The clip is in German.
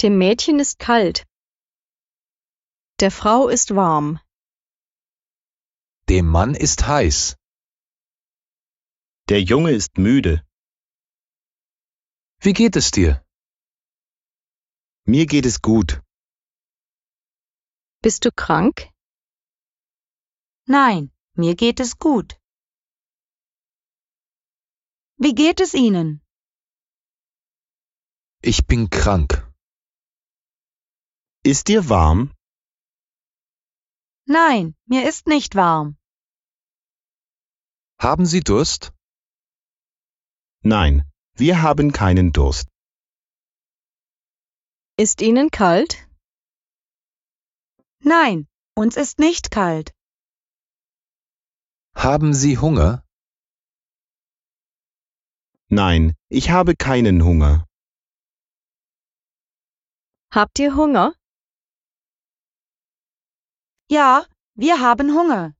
Dem Mädchen ist kalt. Der Frau ist warm. Dem Mann ist heiß. Der Junge ist müde. Wie geht es dir? Mir geht es gut. Bist du krank? Nein, mir geht es gut. Wie geht es Ihnen? Ich bin krank. Ist dir warm? Nein, mir ist nicht warm. Haben Sie Durst? Nein, wir haben keinen Durst. Ist Ihnen kalt? Nein, uns ist nicht kalt. Haben Sie Hunger? Nein, ich habe keinen Hunger. Habt ihr Hunger? Ja, wir haben Hunger.